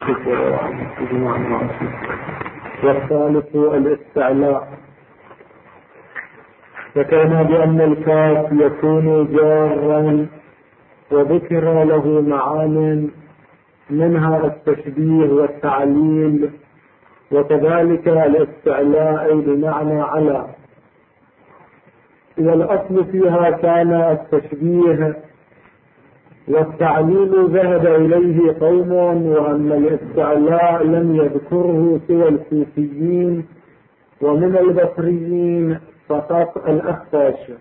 والثالث الاستعلاء، ذكرنا بأن الكاف يكون جارا وذكر له معان منها التشبيه والتعليل، وكذلك الاستعلاء بمعنى على، والأصل فيها كان التشبيه، والتعليل ذهب إليه قوم، وأن الاستعلاء لم يذكره سوى الكوفيين، ومن البصريين فقط الأخفاش،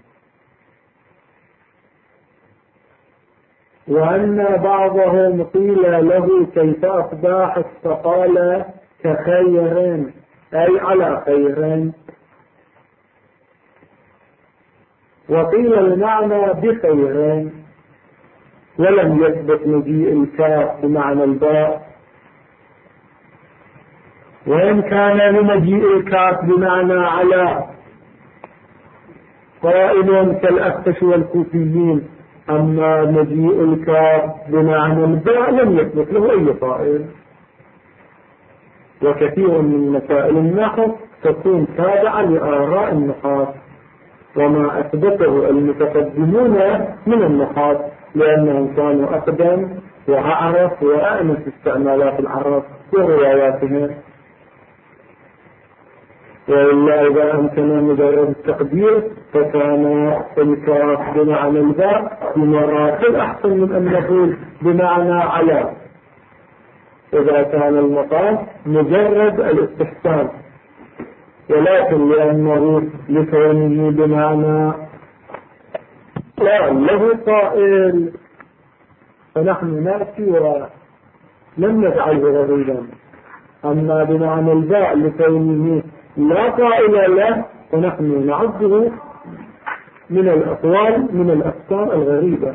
وأن بعضهم قيل له كيف أصبحت فقال كخير، أي على خير، وقيل المعنى بخير، ولم يثبت مجيء الكاف بمعنى الباء، وإن كان لمجيء الكاف بمعنى على قائل كالأخفش والكوفيين، أما مجيء الكاف بمعنى الباء لم يثبت له أي قائل. وكثير من مسائل النحو تكون تابعة لآراء النحاة، وما أثبته المتقدمون من النحاة لأنهم كانوا أقدم وأعرف وأأنس استعمالات العرب ورواياتهم. وإلا إذا أمكن مجرد التقدير فكان الكاف بمعنى الباء بمراحل أحسن من أن نقول بمعنى على، إذا كان المقام مجرد الاستحسان، ولكن لأنه لكونه بمعنى لا له قائل فنحن نأتي ولم نجعله غريبا. أما بمعنى الباء لكونه لا قائل له فنحن نعده من الأقوال من الأفكار الغريبة.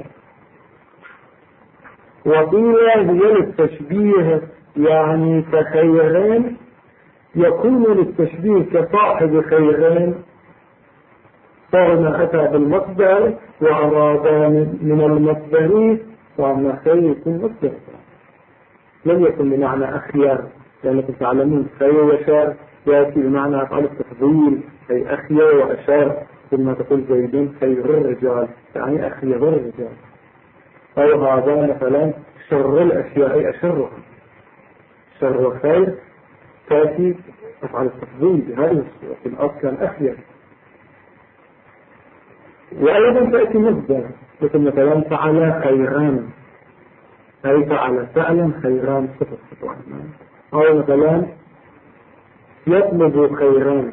وقيل هي للتشبيه، يعني كخيرين، يكون للتشبيه كصاحب خيرين، فهنا أتى بالمصدر وأراد من المصدر، وأما خير يكون مصدر، لم يكن بمعنى أخيار، لأنكم تعلمون خير وشر يأتي بمعنى أفعال التفضيل، أي أخيار وأشار، ثم تقول زيدين خير الرجال يعني أخيار الرجال، أو هذا مثلا شر الأشياء أي أشرها، شر خير تأتي أفعال التفضيل بهذه الصورة، في الأصل كان أخيار. وأيضا تأتي مصدر، مثل مثلا فعل خيران، أي فعل فعلا خيران صفة، أو مثلا يطلب خيران،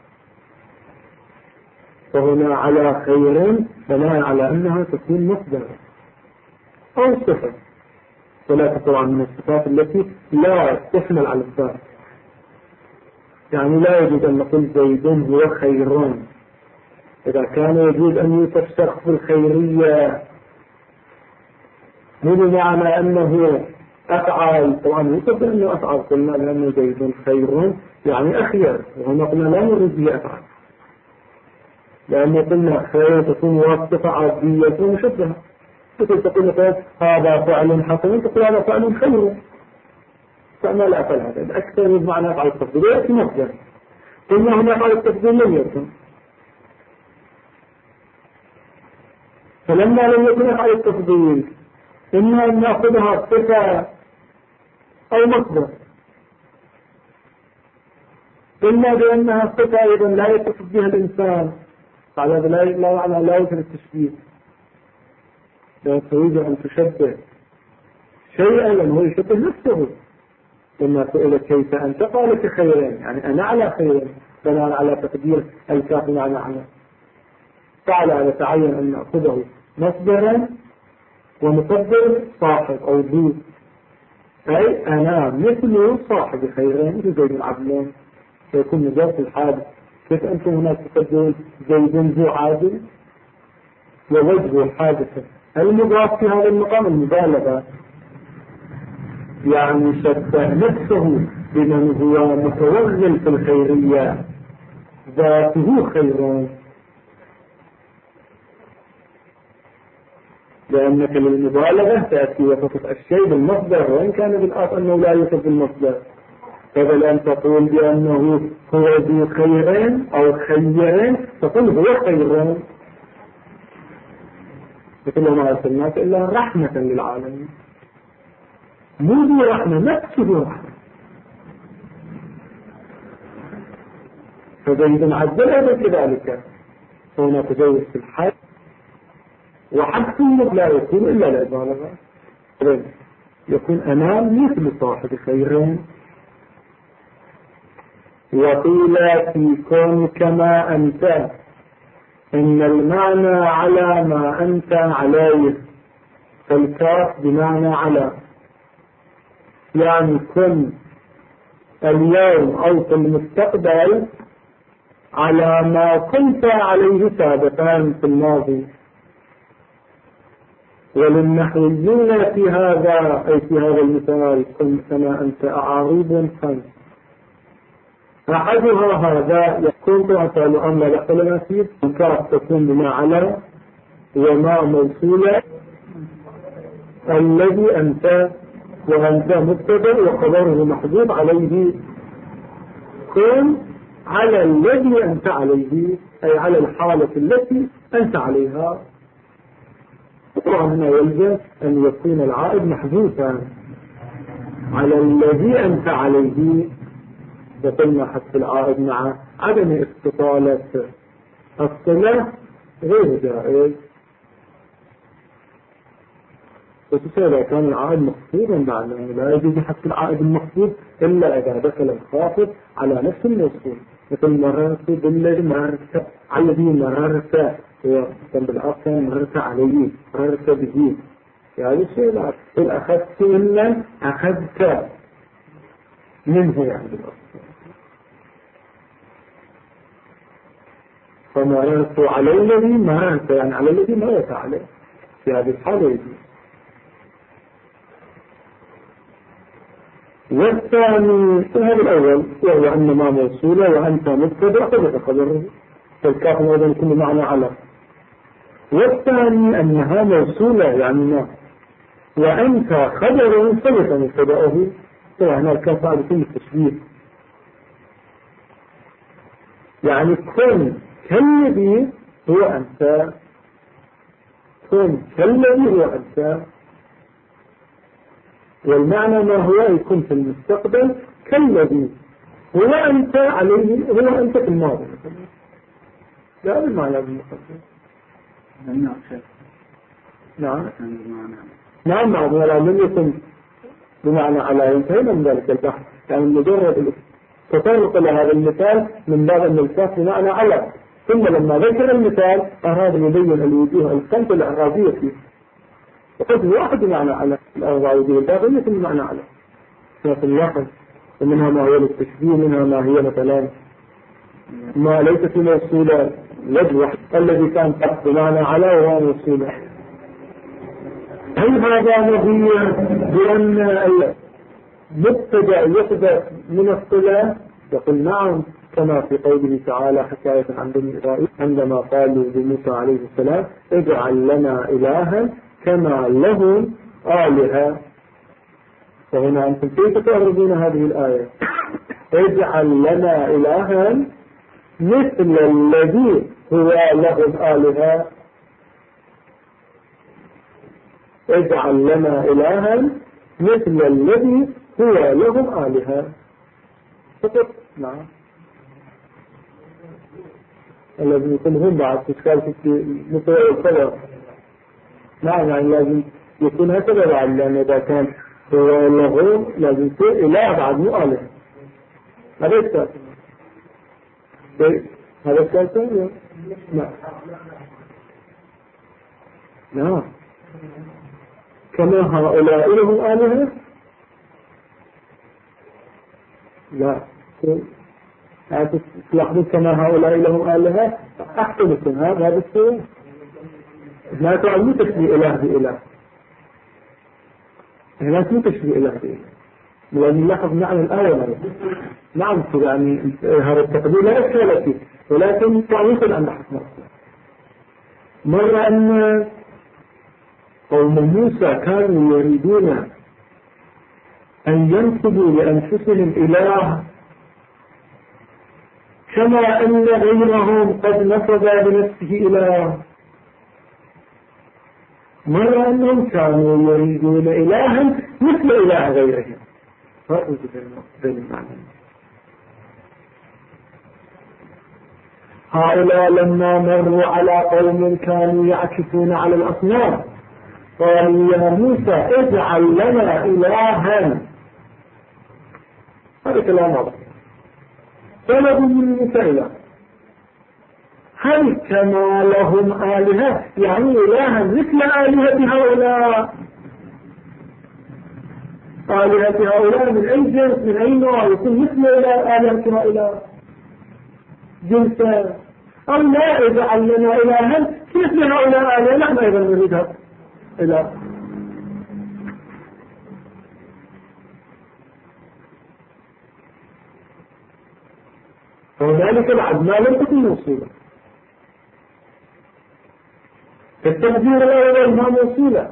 فهنا على خيرين بناء على أنها تكون مصدر أو صفة، ولكن طبعا من الصفات التي لا تحمل على الذات، يعني لا يجوز أن نقول زيدون هو خيرون، إذا كان يجوز أن يوصف شخص الخيرية مو بمعنى أنه أفعال، طبعا يوصف أنه أفعال، قلنا لأنه زيدون خيرون يعني أخير، وهنا قلنا لا نريد به أفعال، لأنه قلنا خير تكون واصفة عادية ومشبهة، مثل تقول مثلا هذا فعل حسن، تقول هذا فعل خير، فأنا لا أفعل هذا أكثر من معنى أفعل التفضيل، يأتي مصدر، قلنا هنا أفعل التفضيل لم يكن، فلما لم يكن أفعل التفضيل إما أن نأخذها صفة أو مصدر، إلا بأنها صفة أيضا لا يتصف بها الإنسان، على لا يمكن التشبيه، لا تريد أن تشبه شيئا لأنه يشبه نفسه، لما سئل كيف أنت قال كخيرين، يعني أنا على خير بناء على تقدير الكاف معنى على، فعلى يتعين أن نأخذه مصدرا ونقدر صاحب أو ذو، أي أنا مثل صاحب خيرين مثل زيد العدلين، فيكون مجاز الحادث. كيف أنتم هناك تقدرون زيد ذو عادل ووجه حادثة، المضاف في هذا المقام المبالغة، يعني شبه نفسه بمن هو متوغل في الخيرية ذاته خيرون، لأنك للمبالغة تأتي وتصف الشيء بالمصدر وإن كان بالأصل أنه لا يوصف بالمصدر. بدل أن تقول بأنه هو ذو خيرين أو خيرين تقول هو خيرين، مثل ما أرسلناك إلا رحمة للعالمين، مو ذو رحمة، نفسه رحمة. فزيد عدل أيضا كذلك، هنا تجوز في الحد، وحد لا يكون إلا للمبالغة، يكون أمام مثل صاحب خيرين. وقيل في كن كما أنت إن المعنى على ما أنت عليه، فالكاف بمعنى على، يعني كن اليوم أو في المستقبل على ما كنت عليه سابقا في الماضي. وللنحويين في هذا أي في هذا المثال كن كما أنت أعاريض خمس، أحدها هذا يكون تعطل أمر لحظة فيه، الكاف تكون بما على وما موصولة الذي أنت، وأنت مبتدأ وخبره محذوف عليه، كن على الذي أنت عليه أي على الحالة التي أنت عليها. طبعا هنا يلزم أن يكون العائد محذوفا على الذي أنت عليه، وقلنا حتى العائد مع عدم استطالة الصلة غير جائز، وتسأل كان العائد مخفوضا بعد لا يجوز حتى العائد المخفوض إلا إذا دخل الخافض على نفس الموصول، مثل مررت بالذي مررت على الذي مررت بالأصل مررت عليه مررت به، يعني الشيء لا إن أخذت إلا أخذت منه يعني بالأصل. فمررت على الذي مررت يعني على الذي مررت عليه، في هذه الحالة يجوز. والثاني هذا الأول وهو أنما موصولة وأنت مبتدأ فبتخبره، فالكاف أيضا كل معنى على. والثاني أنها موصولة يعني ما، وأنت خبر ثبت مبتدأه، طبعا الكاف هذا كل التشبيه، يعني كن كالذي هو أنت، كن كالذي هو أنت، والمعنى ما هو يكون في المستقبل كالذي هو أنت عليه، هو أنت في الماضي، لا المعنى بالمقدم. نعم نعم بعض ولا لم يكن بمعنى على، ينتهينا من ذلك البحث، يعني مجرد تطرق لهذا المثال من باب أن الكاف بمعنى على، ثم لما ذكر المثال أراد يبين الوجوه الخمسة الإعرابية فيه، وقد واحد بمعنى على الأربعية والباقي مثل بمعنى على في اللفظ، ومنها ما هو للتشبيه، منها ما هي مثلا ما ليس في موصولة وجه الذي كان تحت بمعنى على وهو موصولة. هل هذا نظير بأن المبتدأ يحدث من الصلة؟ يقول نعم، كما في قوله تعالى حكاية عن بني إسرائيل عندما قالوا لموسى عليه السلام اجعل لنا إلها كما لهم آلهة. فهنا أنتم كيف تعرضون هذه الآية؟ اجعل لنا إلها مثل الذي هو لهم آلهة، اجعل لنا إلها مثل الذي هو لهم آلهة فقط. نعم الذي يكون هم بعد تشكال في مطوع الصلاة. نعم يعني لازم يكون هكذا بعد، لأن إذا كان هو لهم لازم يكون إله بعد مو آلهة. هذا الكلام هذا الكلام. نعم نعم كما هؤلاء لهم آلهة، لا تلاحظوا كما هؤلاء لهم آلهة أحسن لكم هذا السوء، لا تعلموا تشبيه إله بإله، لا تشبيه تشبيه إله بإله، لأن نلاحظ معنى الآية نعم يعني هذا التقدير لا يشكل فيه، ولكن تعويض عن حكمه. مرة أن قوم موسى كانوا يريدون أن ينصبوا لأنفسهم إله كما أن غيرهم قد نصب لنفسه إله، مع أنهم كانوا يريدون إلها مثل إله غيرهم. فرق بين المعنى. هؤلاء لما مروا على قوم كانوا يعكفون على الأصنام قالوا يا موسى اجعل لنا إلها. هذا كلام واضح. طلبوا من موسى إله. هل كما لهم آلهة يعني إلها مثل آلهة هؤلاء؟ آلهة هؤلاء من أي جنس من أي نوع يكون مثل آلهة هؤلاء جنسا؟ أو لا اجعل لنا إلها مثل هؤلاء آلهة نحن أيضا نريدها إله. وذلك بعد ما لم تكن موصولة. التقدير الأول ما موصولة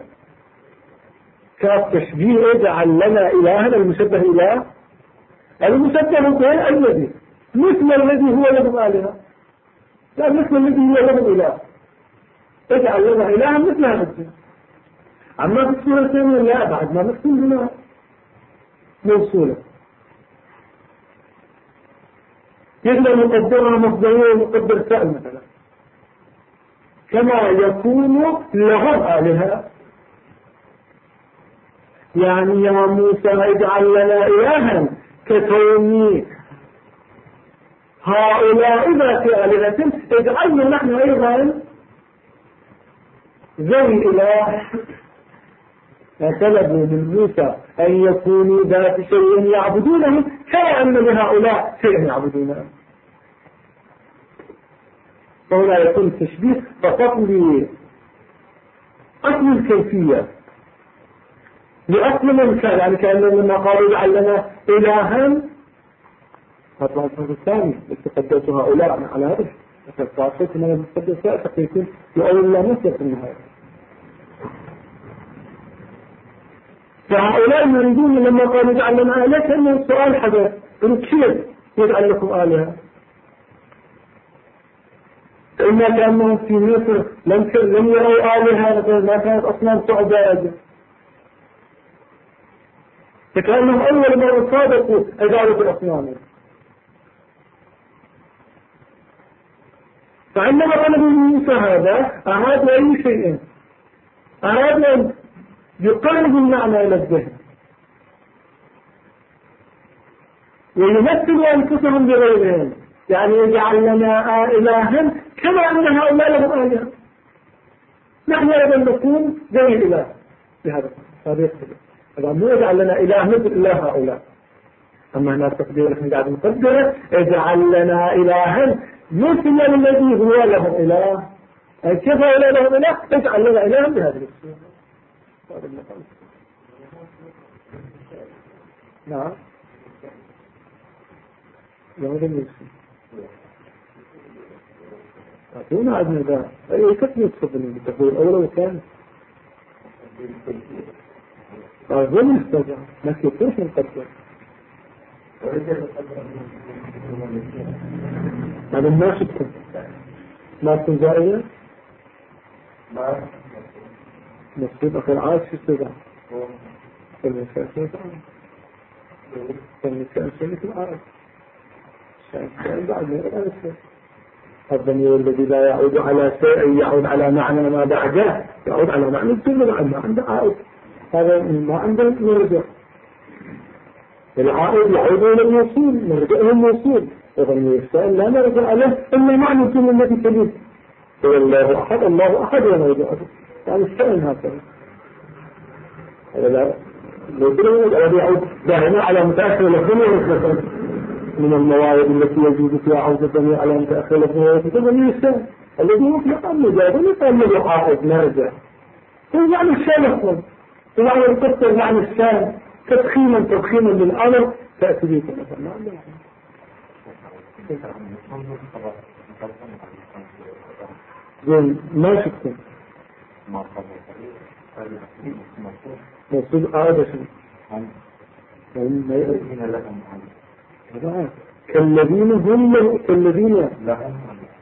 كالتشبيه اجعل لنا إلها المشبه إله. المشبه به الذي مثل الذي هو لهم آلهة، لا مثل الذي هو لهم إله. اجعل لنا إلها مثل هذا الجنس. أما في السورة الثانية لا، بعد ما نكتب هنا موصولة يقدر نقدرها مصدرية ونقدر سائل مثلا كما يكون لهم آلهة. يعني يا موسى اجعل لنا إلها ككون هؤلاء ذات آلهة اجعلنا نحن أيضا ذوي إله. فطلبوا من موسى أن يكونوا ذات شيء يعبدونه كما أن لهؤلاء شيء يعبدونه. فهنا يكون التشبيه فقط لأصل الكيفية لأصل المكان. يعني كأنه لما قالوا اجعل لنا إلها هذا الفرق الثاني استقدرت هؤلاء على هذا فقالت من المستقدس فيكون يؤول لا نسير في النهاية. فهؤلاء يريدون لما قالوا اجعل لنا آلهة كأنه السؤال حدث كيف يجعل لكم آلهة؟ فإما كأنهم في مصر لم يروا آلهة ما كانت أصنام صعبة، فكأنهم أول مرة صادقوا إدارة الأصنام. فعندما طلبوا من موسى هذا أراد أي شيء، أراد أن يقرب المعنى إلى الذهن ويمثلوا أنفسهم بغيرهم. يعني يجعل لنا إلها كما أن هؤلاء لهم آلهة، نحن أيضا نكون زي الإله بهذا الطريقة. هذا مو يجعل لنا إله مثل إله هؤلاء. أما هنا التقدير نحن قاعد نقدره اجعل لنا إلها مثل الذي هو لهم إله. أي كيف هؤلاء لهم إله؟ اجعل لنا إلها بهذه الصورة. نعم هذا المسلم أعطونا عدنا ذا أي كيف يتفضلون بالتقدير الأول وكان هو مستجع ما كيفوش نقدر. هذا ما شكتم ما تكون زائية نصيب أخي العاش في السجع فالمساء سنة العاش بعد الضمير الذي لا يعود على شيء يعود على معنى ما بعده، يعود على معنى الجملة بعد ما عنده عائد. هذا ما عنده مرجع. العائد يعود إلى الموصول، مرجع إلى الموصول. وضمير السائل لا نرجع له إلا معنى الجملة التي تليه. هو الله أحد الله أحد ونرجع له. يعني السائل هكذا. هذا لا يعود دائما على متأخر لفظه من المواعظ التي يجوز فيها عودة الضمير على متأخر لفظه ضمير السائل الذي يطلق المجاز وليس له عائد نرجع. هو معنى الشان أصلا، ومعنى القصة معنى الشان تضخيما للأمر تأتي به مثلا. زين ما شفتم موصول هذا شنو؟ كالذين هم كالذين لهم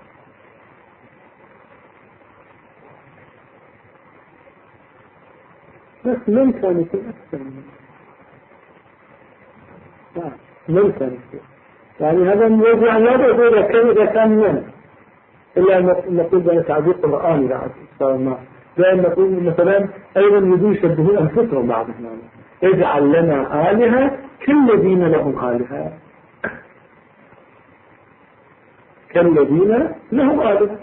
بس من كان يكون أكثر من كان يكون يعني هذا الموضوع لا بقول كذا كان من إلا نقول بأن تعبير قرآني لا صار ما لأن نقول مثلا أيضا يدون يشبهون أنفسهم بعضهم اجعل لنا آلهة كالذين لهم آلهة كالذين لهم آلهة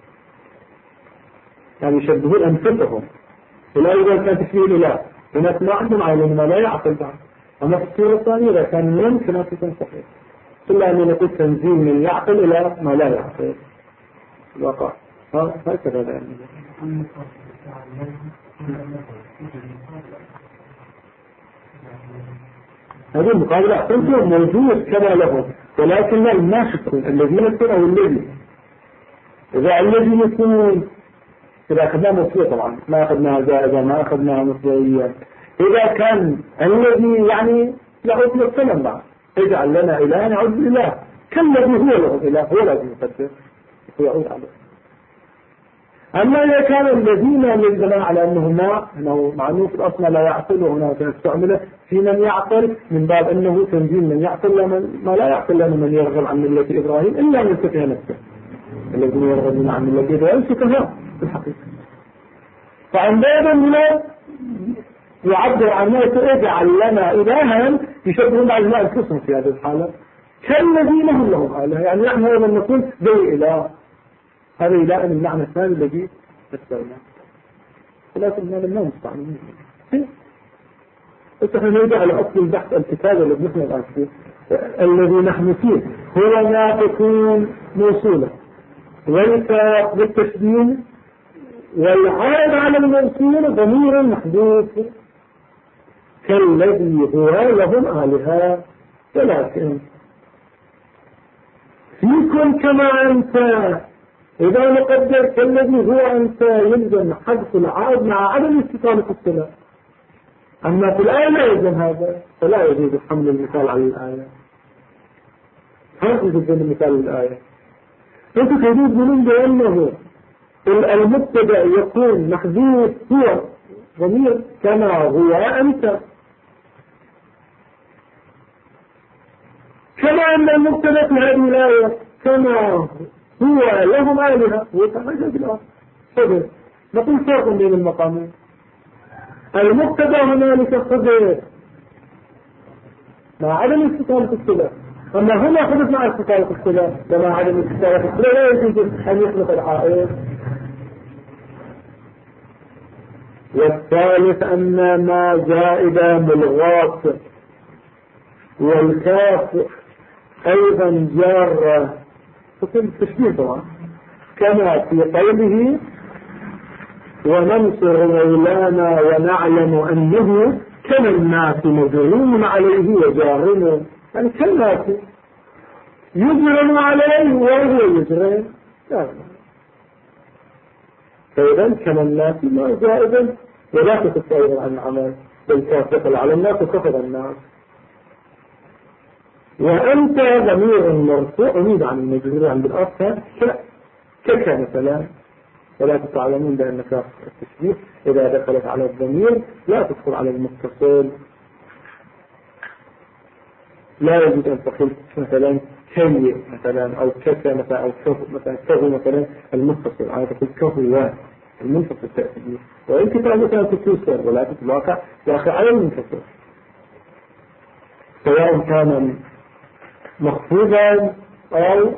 يعني يشبهون أنفسهم ولا إذا كان تشبيه الإله هناك ما عندهم عالم ما لا يعقل بعض أما في الصورة الثانية إذا كان ممكن أن تكون صحيح إلا أن نقول تنزيل من يعقل إلى ما لا يعقل الواقع هكذا يعني هذه المقابلة أحسنتم موجود كما لهم ولكن لا الناس الذين يكون أو الذي إذا الذي يكون إذا أخذناه مصرية طبعا ما أخذناها زائدة ما أخذناها مصرية إذا كان الذي يعني يعود للسلام بعد اجعل لنا إله يعود لله كالذي هو له إله هو لازم يفكر ويعود عليه. أما إذا كان الذين يجبنا على أنه معنوه في الأصل لا يعقل وهنا تستعمله في من يعقل من باب أنه تنزيل من يعقل ما لا يعقل لنا من يرغب عن ملة إبراهيم إلا من سفه نفسه الذين يرغبون عن ملة إبراهيم سفهاء في الحقيقة. فعندما هنا يعبر عن نفسه اجعل لنا إلها يشبهون بعض ما أنفسهم في هذه الحالة كالذين هم لهم آلهة يعني نحن أيضا نقول ذي إله هذا إله من المعنى الثاني الذي تستوينا ولكن هذا ما مستعملين بس احنا نرجع على أصل البحث الكتاب اللي بنحن الآن فيه الذي نحن فيه هو ما تكون موصولة والكاف بالتشديد والعائد على الموصول ضمير محذوف كالذي هو لهم آلهة ولكن فيكم كما أنت إذا نقدر كالذي هو أنت يلزم حذف العائد مع عدم استطالة الصلة أما في الآية لا يلزم هذا فلا يجوز حمل المثال على الآية هذا يجوز المثال للآية أنت تريد من بأنه المبتدأ يكون محذوف هو ضمير كما هو أنت كما أن المبتدأ في هذه الآية كما هو لهم آلهة ويتحدث الآن صدر نقول فرق بين المقامين المبتدأ هنالك صدر مع عدم استطالة الصلة أما هنا حدث مع استطالة الصلة ومع عدم استطالة الصلة لا يجوز أن يخلق العائد. والثالث أن ما زائدة ملغاة والكاف أيضا جارة فكل التشبيه طبعا كما في قوله وننصر مولانا ونعلم أنه كما الناس مجرم عليه وجارم يعني كالناس يجرم عليه وهو يجرم فإذا كما الناس ما زائدا ولا تخف أيضا عن العمل بل كافة على الناس وكفر الناس. وأنت ضمير مرفوع أميد عن المجهول عند الأصل كك مثلا ولا تعلمون بأن كافة التشبيه إذا دخلت على الضمير لا تدخل على المتصل لا يجب أن تقول مثلا كي مثلا أو كك مثلا أو كه مثلا المتصل أنا تقول كهو المنفصل تأتي وإن كتاب مثلا تكسر ولكن في الواقع يأخذ على المنفصل سواء كان مخفوضا أو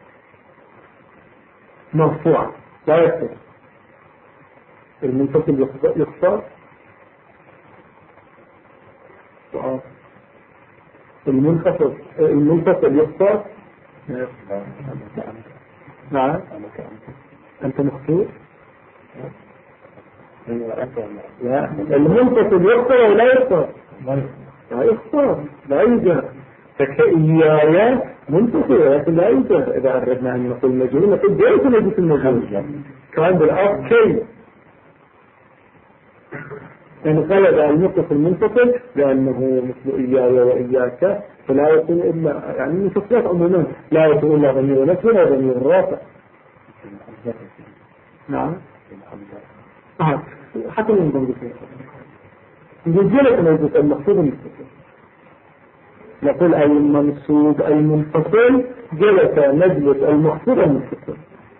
مرفوعا لا يكتب المنفصل يخسر المنفصل يخسر نعم أنت مخفوض لا المنفصل يخسر ولا يخسر لا يخسر لا يوجد فكإيايا منفصل لكن لا يوجد إذا أردنا أن نقول مجهول نقول جاية نجد المجهول كان بالأرض كي يعني غلب المتصل المنفصل لأنه مثل إياي وإياك فلا يكون إلا يعني المنفصلات عموما لا يكون إلا ضمير نفسه ولا ضمير رافع. نعم حتى من ضمير نقول لك المقصود المتصل نقول المنصوب المنفصل جلس مجلس المقصود المتصل.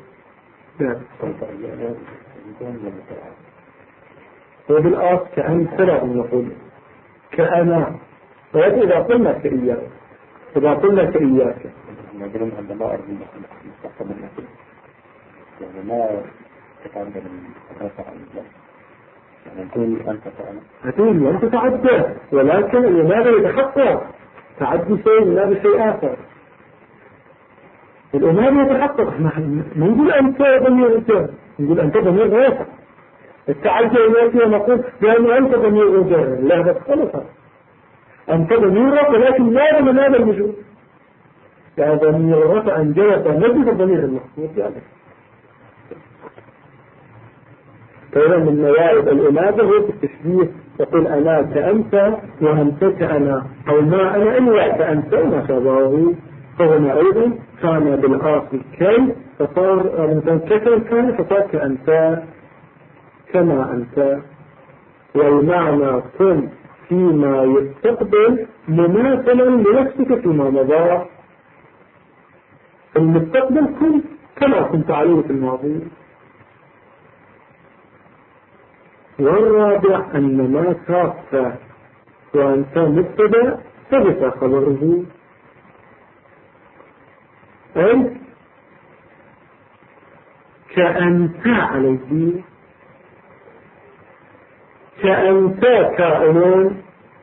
وبالآخر كأن سرع نقول كأنا إذا قلنا كإياك إذا قلنا كإياك نقولون عندما أرضي مستقبل النسل يعني ما تتعدى من أساسة عن الله يعني نقول أنت فعلا هتقول أنت تعدى ولكن لماذا يتحقق تعدي شيء لا بشيء آخر الإمام يتحقق ما نقول أنت ضمير أنت نقول أنت ضمير رافع التعدي إليك ونقول لأن أنت ضمير رجال لا هذا اختلف أنت ضمير رافع لكن ماذا من هذا الوجود يعني ضمير رافع أن جلس نجد الضمير المخصوص يعني فإذا من موارد الإمامة هو في التشبيه يقول أنا كأنت وأنت كأنا أو ما أنا إلا كأنت وما شابهه فهنا أيضا كان بالآخر كي فصار مثلا كثر كان فصار كأنت كما أنت والمعنى كن فيما يستقبل مماثلا لنفسك فيما مضى المستقبل كن كما كنت عليه في الماضي. والرابع أن ما كافة وأنت مبتدأ ثبت خبره أي كأنت عليه كأنت كائنون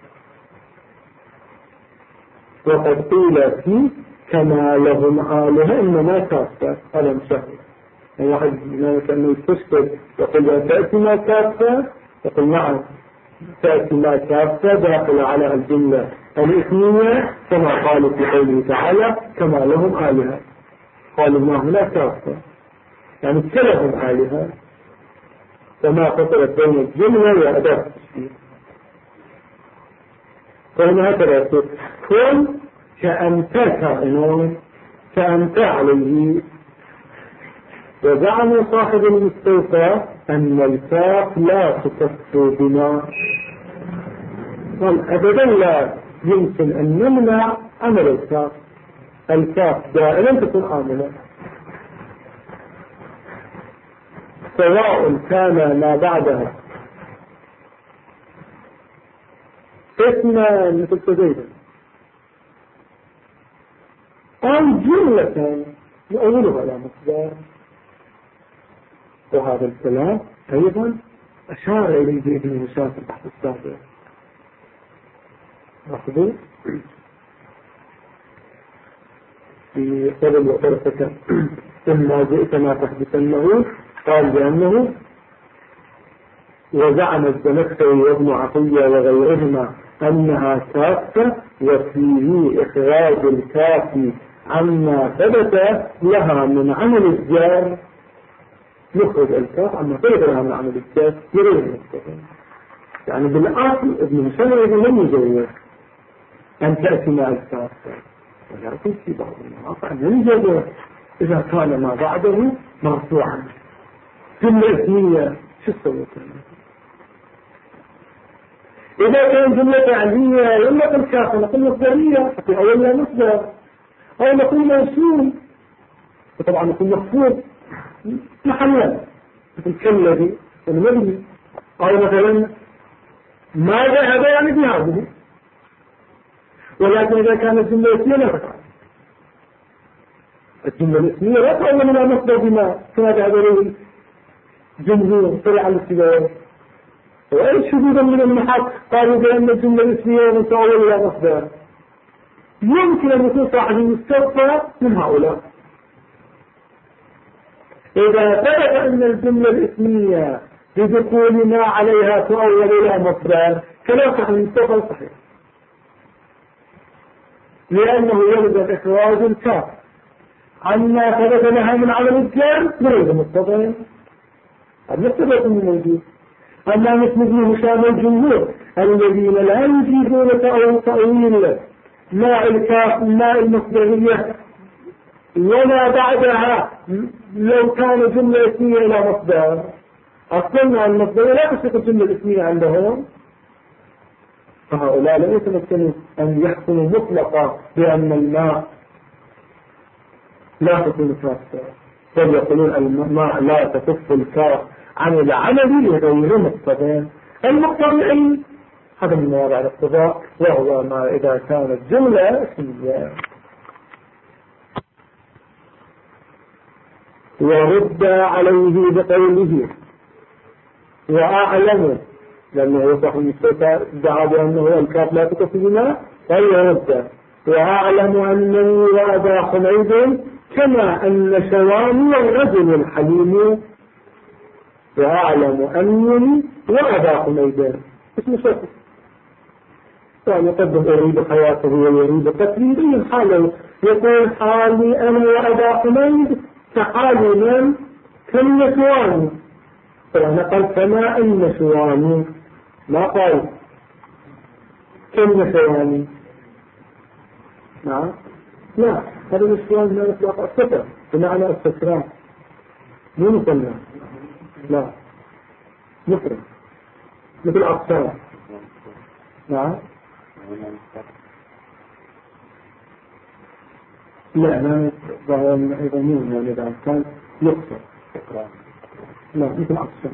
وقد قيل فيه كما لهم آلهة إنما كافة هذا مشاهد واحد كأنه يستشكل يقول لا تأتي ما كافة يقول نعم تأتي ما كافة داخل على الجملة الإثنية كما قالوا في قوله تعالى كما لهم آلهة قالوا ما هنا كافة يعني كلهم آلهة كما فصلت بين الجملة وأداة التشبيه فهنا هكذا يقول كن كأنت كائنون كأنت عليه. وزعم صاحب المستوفى أن الكاف لا تكف بما قال أبدا لا يمكن أن نمنع عمل الكاف الكاف دائما تكون عاملة سواء كان ما بعدها اسما مثل تزيدا أو جملة يؤولها على مصدر. وهذا الكلام أيضا أشار إليه ابن هشام في البحث السابق أخذوا في قبل وقرفة إما جئت ما تحدثنه قال بأنه وزعم الزمخشري وابن عطية وغيرهما أنها كافة وفيه إخراج الكافي عما ثبت لها من عمل الجار نخرج الكاف عما ثبت لها من عمل الجار يريد المستقبل يعني بالأصل ابن هشام لم يجوز أن تأتي مع الكاف ولكن في بعض المواقع لم يجوز إذا كان ما بعده مرفوعا جملة اسمية شو سويت إذا كان جملة فعلية لم نقل كافة نقل مصدرية حتى أولها مصدر أو نقول موصول وطبعا نقول مخفوض محلا مثل كالذي والمبني أو مثلا ما ذهب يعني بهذه ولكن إذا كانت الجملة الاسمية لا تفعل الجملة الاسمية لا تؤول منها مصدر بما كما ذهب إليه جمهور طلع على الاتباع وأي شدودا من المحط قالوا بأن الجملة الاسمية متؤول إلى مصدر يمكن أن يكون صاحب المستوفى من هؤلاء إذا ثبت أن الجملة الاسمية بدخول ما عليها تؤول إلى مصدر كلام صاحب المستوفى صحيح لأنه يلزم إخراج الكاف عما ثبت لها من عمل الجار غير مستطيع المستطيع موجود أما مثل ابن هشام الجمهور الذين لا يجيزون تأويل ماء الكاف ماء المصدرية ولا بعدها لو كان جملة اسمية إلى مصدر. أصلا المصدرية لا تصدق الجملة الاسمية عندهم، فهؤلاء لا يتمكنوا أن يحكموا مطلقا بأن الماء لا تكون كافة، بل يقولون الماء لا تكف الكاف عن العمل لغير مقتضى. المقتضى هذا من مواضع الاقتضاء، وهو ما إذا كانت جملة اسمية. ورد عليه بقوله وأعلم، لأنه يصح المستوى دعا بأنه الكاف لا تكف بما فيرد. وأعلم أنني وأبا حميد كما أن شوامي الرجل الحليم. وأعلم أنني وأبا حميد اسم شخص، يعني قد يريد حياته ويريد قتلي بين حاله، يقول حالي أنا وأبا حميد كحالي من كم شوامي، فأنا قال كما أن شوامي، ما قال كم شوامي. نعم لا، هذا الشوام من الإطلاق السكر بمعنى السكران مو مثلنا، لا مثل أقصار. نعم لا أنا ظاهر أيضا مو يعني إذا كان يقصر لا مثل أقصار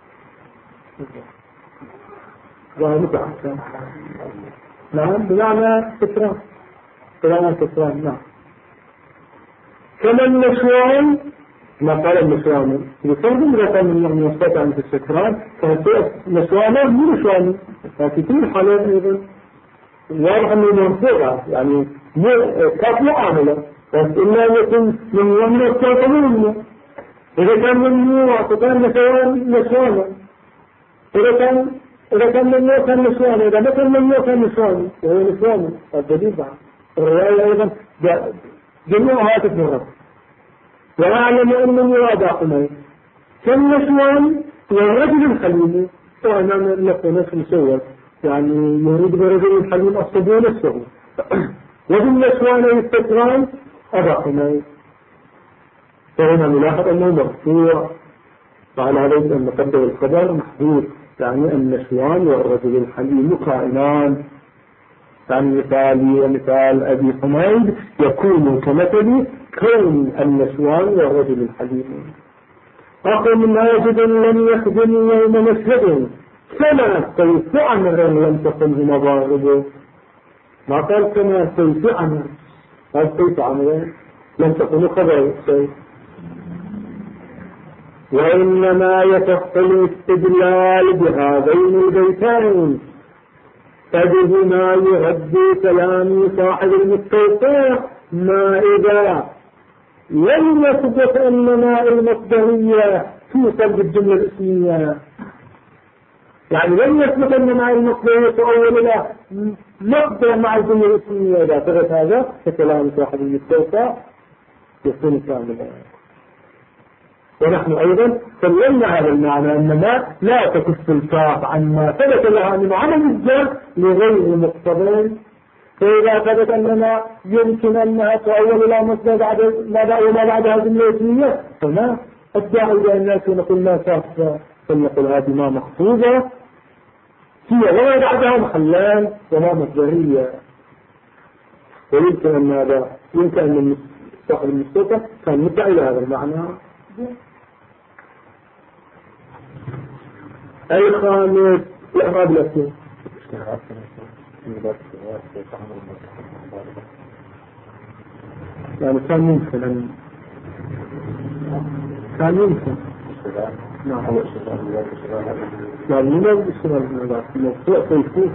ظاهر مثل أقصار. نعم بمعنى سكران، بمعنى سكران. نعم كما النسوان، ما قال النسوان يفرض إذا كان من يستطيع عن السكران فهي نسوانا مو نسوان، لكن كل حالات أيضا واضح أنه منفوعة، يعني كاف معاملة، بس إلا يكون من يوم يستطيعون. إذا كان من فكان نسوانا، إذا كان من يوم كان نسوانا، إذا ما كان من يوم كان نسوانا وهو نسوانا. الدليل بعد الرواية أيضا جميع هاتف من رب. وأعلم أنني وأبا حميد كالنسوان والرجل الحليم، وأنا نفسه نفس مسوى، يعني يريد برجل الحليم الصبي نفسه. وبالنسوان يستكران أبا حميد، فهنا نلاحظ أنه مرفوع، وعلى هذا أن نقدر الخبر محذوف، يعني النسوان والرجل الحليم قائمان. يعني مثالي ومثال أبي حميد يكون كمثل كون النسوان والرجل الحليم. أقل ماجد لم يخدم يوم مسجد كما سيف عمر لم تكن مضاربه. ما قال كما سيف عمر، قال سيف عمر لم تكن خبر السيف. وإنما يصح الاستدلال بهذين البيتين فبهما يهدي كلام صاحب المستوفى ما إذا لم يثبت أن ماء المصدرية توصل بالجملة الاسمية، يعني لم يثبت أن ماء المصدرية تؤول إلى مصدر مع الجملة الاسمية. إذا ثبت هذا فكلام صاحب المستوفى يكون كاملا. ونحن أيضا سلمنا هذا المعنى أن ماء لا تكف الكاف عن ما ثبت لها من عمل الجر لغير مقتضى. فإذا ثبت أننا يمكن أنها تؤول إلى مصدر بعد ما بعدها جملة اسمية، فما الداعي إلى الناس ونقول ما كافة، فلنقل هذه ما مخصوصة هي وما بعدها محلان وما مصدرية. ويمكن أن هذا يمكن أن صاحب المستوى كان مدعي إلى هذا المعنى. الخامس الإعراب الأسماء. يعني كان يمكن أن نعم يعني لماذا بالشغل من هذا الموضوع سيكون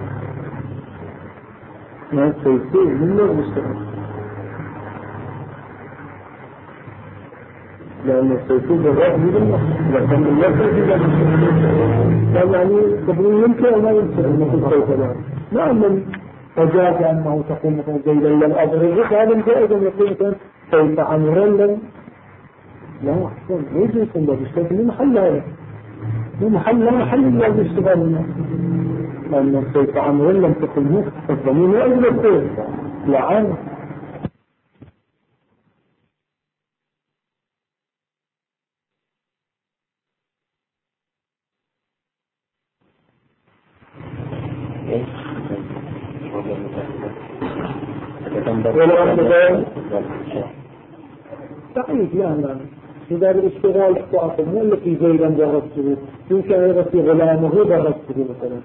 ما سيكون لماذا بالشغل، لأن سيكون بالرأي من الله، لكن الله كان يعني قبل يمكن أو ما يمكن أن يكون سيكون لا من فجاءت أنه تقول مثلا زيدا لم أضرر هذا جائزا يقول مثلا سيد عمرا لم لا أحسن يجب أن يكون بالشكل من محل هذا لا محل إلا الاشتغال، لأن سيف عمر لم تكن الضمير أجل لعن. تعيد لا إذا بالاشتغال اختلاف مو اللي في زيدا درسته، يمكن أيضا في غلامه درسته مثلا،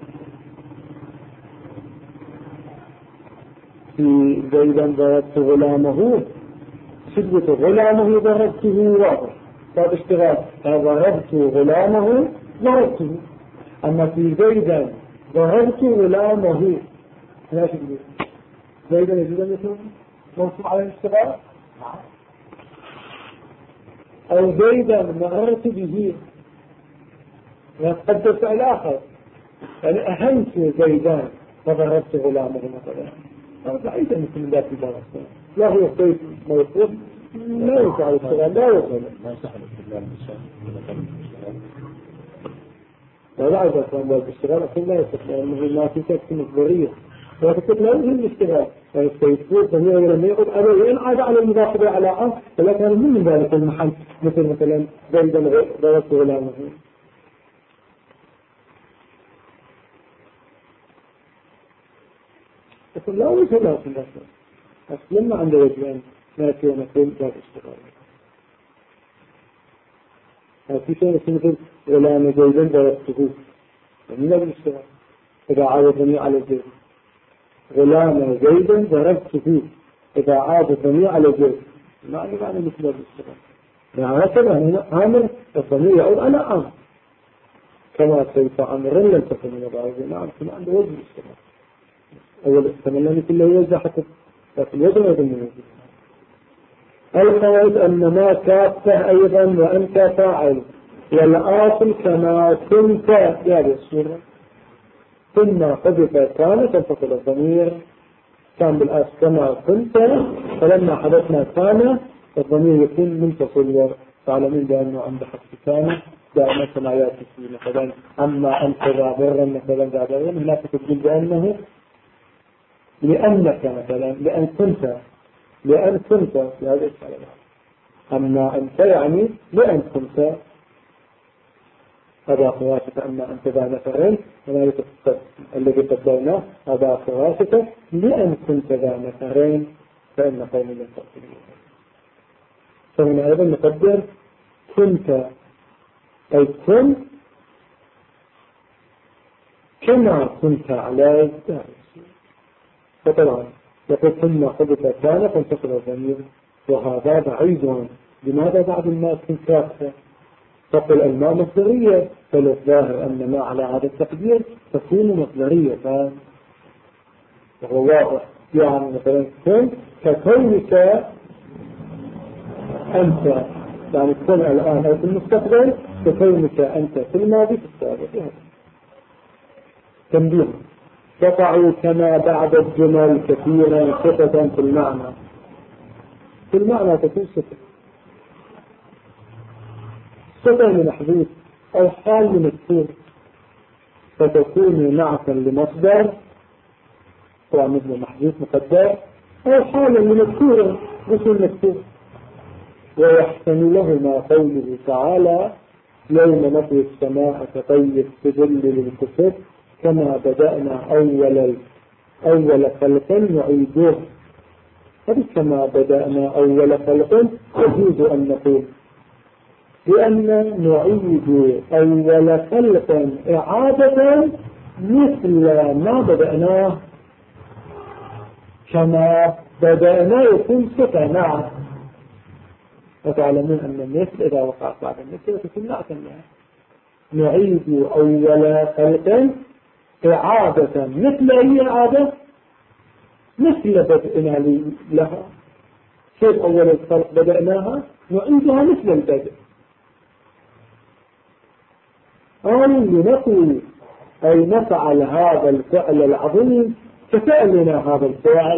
في زيدا درست غلامه شدة غلامه درسته واضح، هذا اشتغال ضربت غلامه ضربته. أما في زيدا ضربت غلامه لا شدة زيدا يجب أن يكون موصول على الاشتغال، أو زيدا مررت به يتقدس الآخر، يعني أهنت زيدان وضربت غلامه مثلا، بعيد مثل ذات الدرس لا هو سيف موصول لا يسعى الاشتغال، لا يسعى ما يصح الاستدلال بالشام ولا عايز أفهم بالاشتغال أصلا لا يسعى، لأنه ما في شك مصدرية وتكتب لا يهم الاشتغال، يعني السيفور فهي لما يقول أنا وين عاد على المداخلة على عام فلا كان من ذلك المحل مثلا زيدا ضربت غلامه. يقول لا وجه لا في الأسر أصلا ما عنده وجهان ناتي ونقول ذات اشتغال. في شيء مثل غلام زيدا ضربته من الاشتغال إذا عاد الجميع على زيد، غلام زيدا ضربته إذا عاد الجميع على زيد، ما معنى مثل الاشتغال. يعني هكذا هنا عامر الضمير يعود على عام كما سيف عمر لم تكن من بعض. نعم كما عنده وجه الاشتغال أول استملاني كله يوزع حتى لكن يوزع من القواعد أن ما كافة أيضا وأنت فاعل، والآصل كما كنت يا بالسورة ثم حدث كان تنفصل الضمير كان بالأصل كما كنت، فلما حدثنا كان الضمير يكون منفصل. تعلمين بأنه عند حدث كان دائما كما يأتي مثلا أما أنت ذابرا مثلا ذابرا هناك تقول بأنه لأنك مثلا لأن كنت في هذا الكلام، أما أنت يعني لأن كنت هذا خواتك، أما أنت ذا نفرين الذي قدرناه هذا خواتك لأن كنت ذا نفرين فإن قوم ينتصرون. فهنا أيضا نقدر كنت أي كنت كما كنت على فطبعا يقول ثم حدث كان فانتصر الضمير وهذا بعيد. لماذا بعد الناس كافة؟ تقول الماء مصدرية، فالظاهر أن ما على هذا التقدير تكون مصدرية وهو واضح. يعني مثلا كن ككونك أنت، يعني كن الآن أو في المستقبل ككونك أنت في الماضي في السابق. تنبيه تقع كما بعد الجمل كثيرا صفة في المعنى، في المعنى تكون صفة لمحذوف أو حال لمذكور، فتكون نعتا لمصدر هو مثل محذوف مقدر أو حالا لمذكور مثل مذكور. ويحتملهما قوله تعالى يوم نطوي السماء كطي السجل للكتب كما بدأنا أول خلق نعيده. كما بدأنا أول خلق يجوز أن نقول لأن نعيد أول خلق إعادة مثل ما بدأناه، كما بدأنا يكون صفة. نعم وتعلمون أن المثل إذا وقع بعد المثل تكون نعتا نعيد أول خلق إعادة مثل أي إعادة مثل بدأنا لها. كيف أول الخلق بدأناها نعيدها مثل البدء. لنقول أي نفعل هذا الفعل العظيم كفعلنا هذا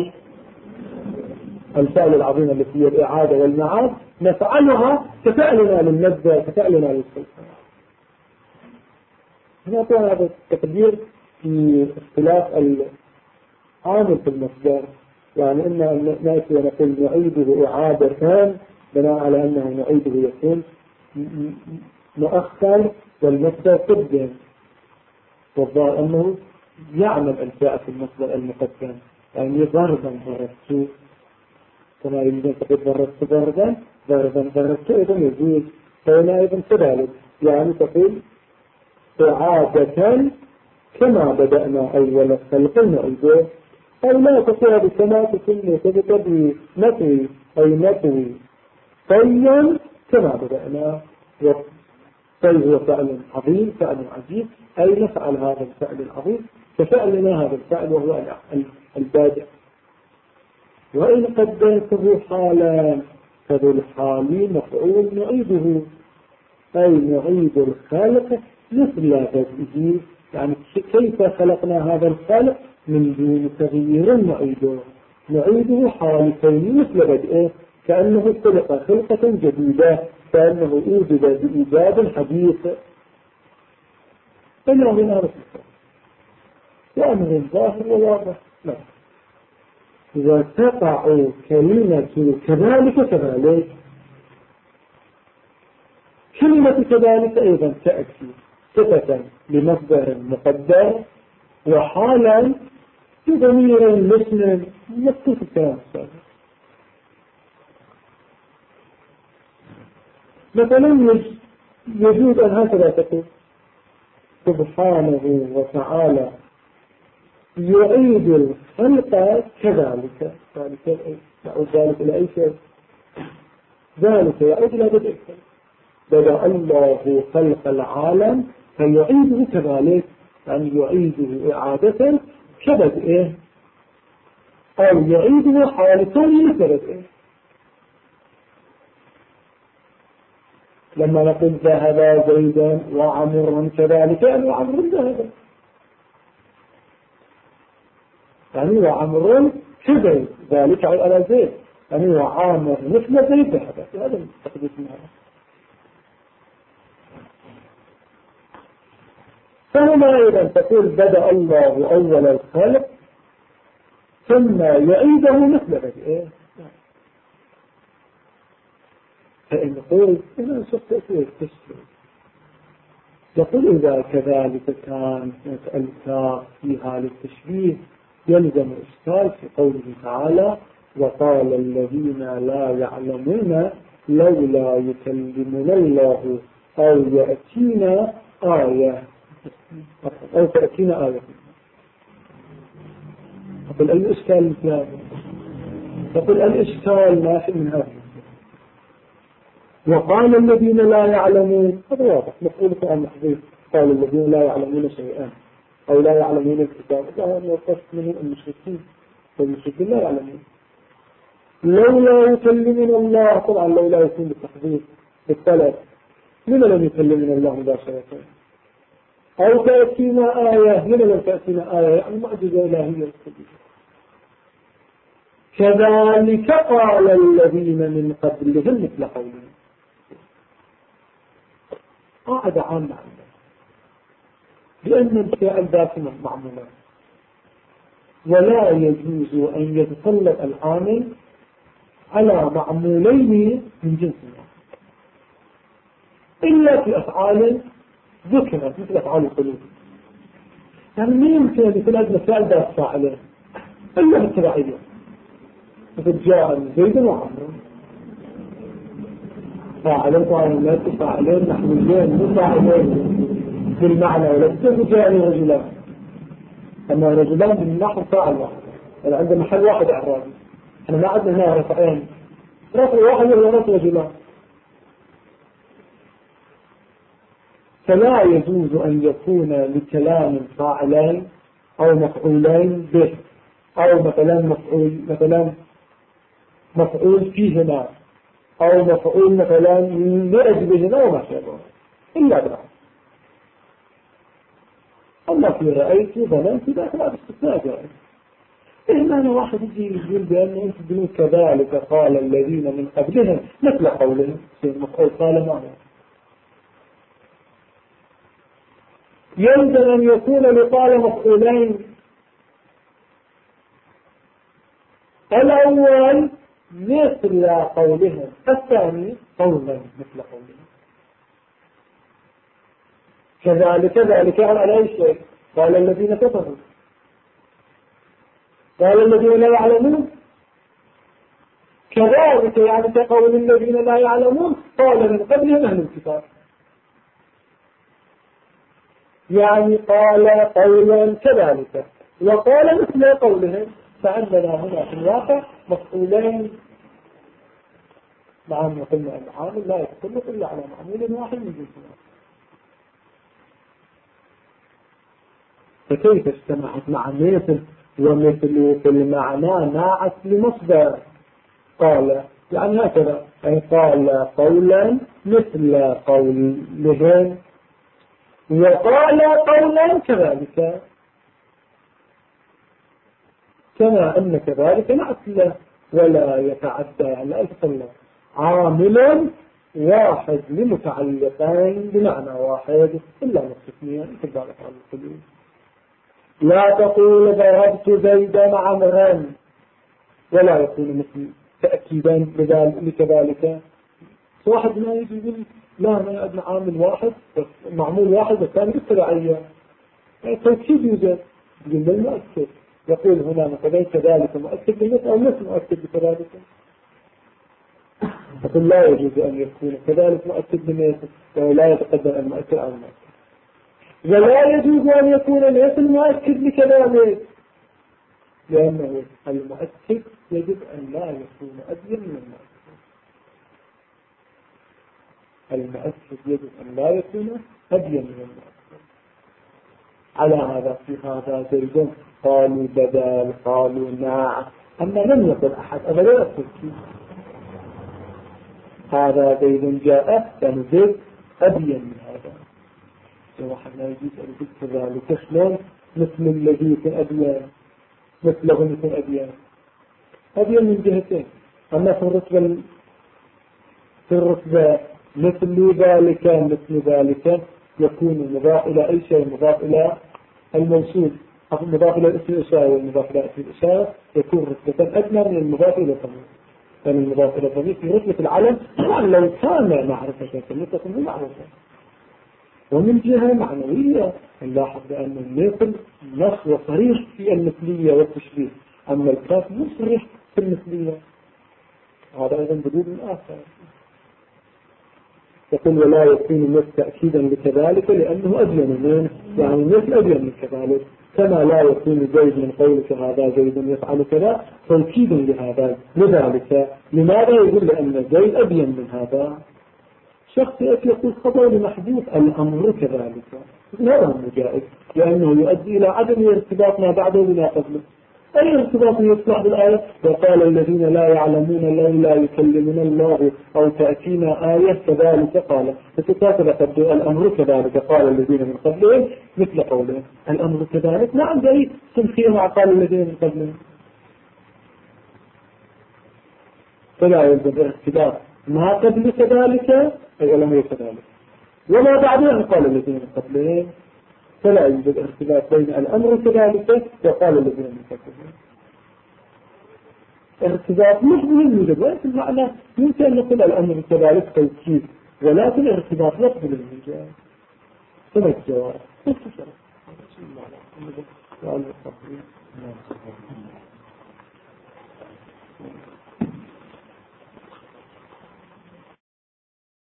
الفعل العظيم التي هي الإعادة والمعاد نفعلها كفعلنا للنزة كفعلنا للسلطة. نعطي هذا التقدير في اختلاف العامل في المصدر. يعني إما نأتي ونقول نعيده إعادة بناء على أنه نعيده يكون مؤخر والمصدر قدم، والظاهر أنه يعمل الفاء في المصدر المقدم، يعني ضربا ضربت كما يمكن تقول ضربت ضربا ضربت أيضا يجوز، فهنا أيضا كذلك، يعني تقول إعادة كما بدأنا أول الخلق نعيده، أو لا تقول بكما تكون تبتدي نطوي أي نطوي طيا كما بدأنا. والطي هو فعل عظيم فعل عجيب، أي نفعل هذا الفعل العظيم كفعلنا هذا الفعل وهو البادئ. وإن قدرته حالا فذو الحال مفعول نعيده، أي نعيد الخلق مثل بدئه، يعني كيف خلقنا هذا الخلق من دون تغيير نعيده حالتين مثل بدئه، كأنه خلق خلقة جديدة، كأنه أوجد بإيجاد حديث. إلا هنا رسول وأمر ظاهر وواضح. لا، إذا تقع كلمة كذلك كلمة كذلك أيضا تأتي صفة لمصدر مقدر وحالا بضمير مسلم نفس الكلام السابق. مثلا يجوز أن هكذا تقول سبحانه وتعالى يعيد الخلق كذلك، يعود ذلك إلى أي شيء؟ ذلك يعود إلى بدء الخلق، بدأ الله خلق العالم فيعيده كذلك، يعني يعيده إعادة كبدئه، أو يعيده حالتين كبدئه. لما نقول ذهب زيدا وعمر كذلك، يعني عمر ذهب، يعني وعمر كزيد، ذلك على زيد، يعني وعامر مثل زيد ذهب. هذا التقديس معنا. فهنا أيضا تقول بدأ الله أول الخلق ثم يعيده مثل بدئه. فإن قلت إذا ستأتي التشبيه، يقول إذا كذلك كان الكاف فيها للتشبيه يلزم إشكال في قوله تعالى وقال الذين لا يعلمون لولا يكلمنا الله أو يأتينا آية أو تأتينا آية. يقول أي إشكال في هذا؟ يقول الإشكال ناشئ من هذا. وقال الذين لا يعلمون، هذا واضح مفعول عن محذوف، قال الذين لا يعلمون شيئا أو لا يعلمون الكتاب، هذا يقصد منهم المشركين، والمشركين لا يعلمون. لولا يكلمنا الله، طبعا لولا يكون بالتحذير بالطلب، لما لم يكلمنا الله مباشرة؟ أو تأتينا آية، لما لم تأتينا آية؟ يعني معجزة إلهية. كذلك قال الذين من قبلهم مثل قولهم. قاعدة عامة عندنا بأن الفعل داخل معمولات، ولا يجوز أن يتطلب العامل على معمولين من جنس واحد إلا في أفعال ذكرت مثل أفعال القلوب. يعني ما يمكن أن يكون هذا الفعل داخل فاعلين إلا بالتبعية، مثل جاء زيد وعمر، فاعلين فاعلين لا تفاعلين نحويين مفاعلين بالمعنى، ولا تكون جاءني رجلان، أما رجلان بالنحو فاعل واحد، يعني عندنا محل واحد إعرابي، احنا ما عندنا هنا رفعين، رفع واحد ولا رفع رجلان. فلا يجوز أن يكون لكلام فاعلين أو مفعولين به، أو مثلا مفعول فيهما، أو مفعول مثلا لأجلهما وما شابه، إلا بالعكس. أما في رأيت ظننت ذاك لا باستثناء جائز. إيمان واحد يجي يقول بأن أنت بنوا كذلك قال الذين من قبلهم مثل قولهم، مفعول قال معه. يلزم أن يكون لقال مفعولين. الأول مثل قولهم، الثاني قولا مثل قولهم. كذلك ذلك على أي شيء. قال الذين كفروا، قال الذين لا يعلمون، كذلك يعني كقول الذين لا يعلمون قال من قبلهم أهل الكتاب، يعني قال قولا كذلك وقال مثل قولهم. فعندنا هنا في الواقع مفعولين. نعم، وقلنا أن العامل لا يتطلق إلا على معمول واحد من جنس واحد. فكيف اجتمعت مع مثل ومثل في المعنى ناعت لمصدر؟ قال يعني هكذا، أي قال قولا مثل قولهم وقال قولا كذلك، كما أن كذلك نعت له ولا يتعدى، لا يتطلق عامل واحد لمتعلقين بمعنى واحد إلا مستثنيا كذلك على القلوب. لا تقول ضربت زيدا عمرا، ولا يكون مثل تأكيدا لكذلك. واحد ما يجي يقول لا ما أدنى عامل واحد معمول واحد والثاني بالتبعية، توكيد يوجد بالمؤكد. يقول هنا مثلا كذلك مؤكد بالمثل أو مثل مؤكد بكذلك. فقل لا يجوز أن يكون كذلك مؤكد بالمثل ولا يتقدم المؤكد على المؤكد، ولا يجوز أن يكون المثل مؤكد بكذلك، لأنه المؤكد يجب أن لا يكون أبين من المؤكد. المؤكد يجب أن لا يكون أبين من المؤكد. على هذا في هذا زيد قالوا بدل قالوا ناع، أما لم يقل أحد أبدا التركيب هذا زيد جاء يعني زيد أبين من هذا. واحد لا يجوز أن يقول كذلك شلون مثل الذي يكون أبين مثله يكون أبين من جهتين. أما في الرتبة مثل ذلك يكون مضاف إلى أي شيء، مضاف إلى الموصول، مضاف إلى اسم الإشارة، والمضاف إلى اسم الإشارة يكون رتبة أدنى من المضاف إلى الضمير. يعني المضاف إلى الضمير في رتبة العلم طبعا لو كان معرفة فلتكن بمعرفة. ومن جهة معنوية نلاحظ بأن المثل نص وصريح في المثلية والتشبيه، أما الكاف مو صريح في المثلية. هذا أيضا بدون آخر. يقول ولا يكون مثل تأكيدا لكذلك لأنه أبين منه، يعني مثل أبين من كذلك، كما لا يكون زيد من قولك هذا زيد يفعل كذا توكيدا لهذا لذلك. لماذا يقول لأن زيد أبين من هذا؟ شخص يقول خبر محدود الأمر كذلك، لا أمر جائز لأنه يؤدي إلى عدم ارتباط ما بعده بما قبله. أي ارتباط يصلح بالآية؟ وقال الذين لا يعلمون لا يكلمنا الله أو تأتينا آية كذلك قال، فتتاكد قد الأمر كذلك قال الذين من قبلهم مثل قولهم الأمر كذلك. نعم زي تنخيه مع قال الذين من قبلهم، فلا يوجد ارتباط ما قبل كذلك أي الأمر كذلك، وما بعدهم قال الذين من قبلهم، فلا يوجد ارتباط بين الأمر كذلك وقال الذين من قبلهم. ارتباط مش مهم يوجد، ولكن معنى يمكن أن نقول الأمر كذلك توكيد، ولكن ارتباط يقبل الوجود. ثم الجواب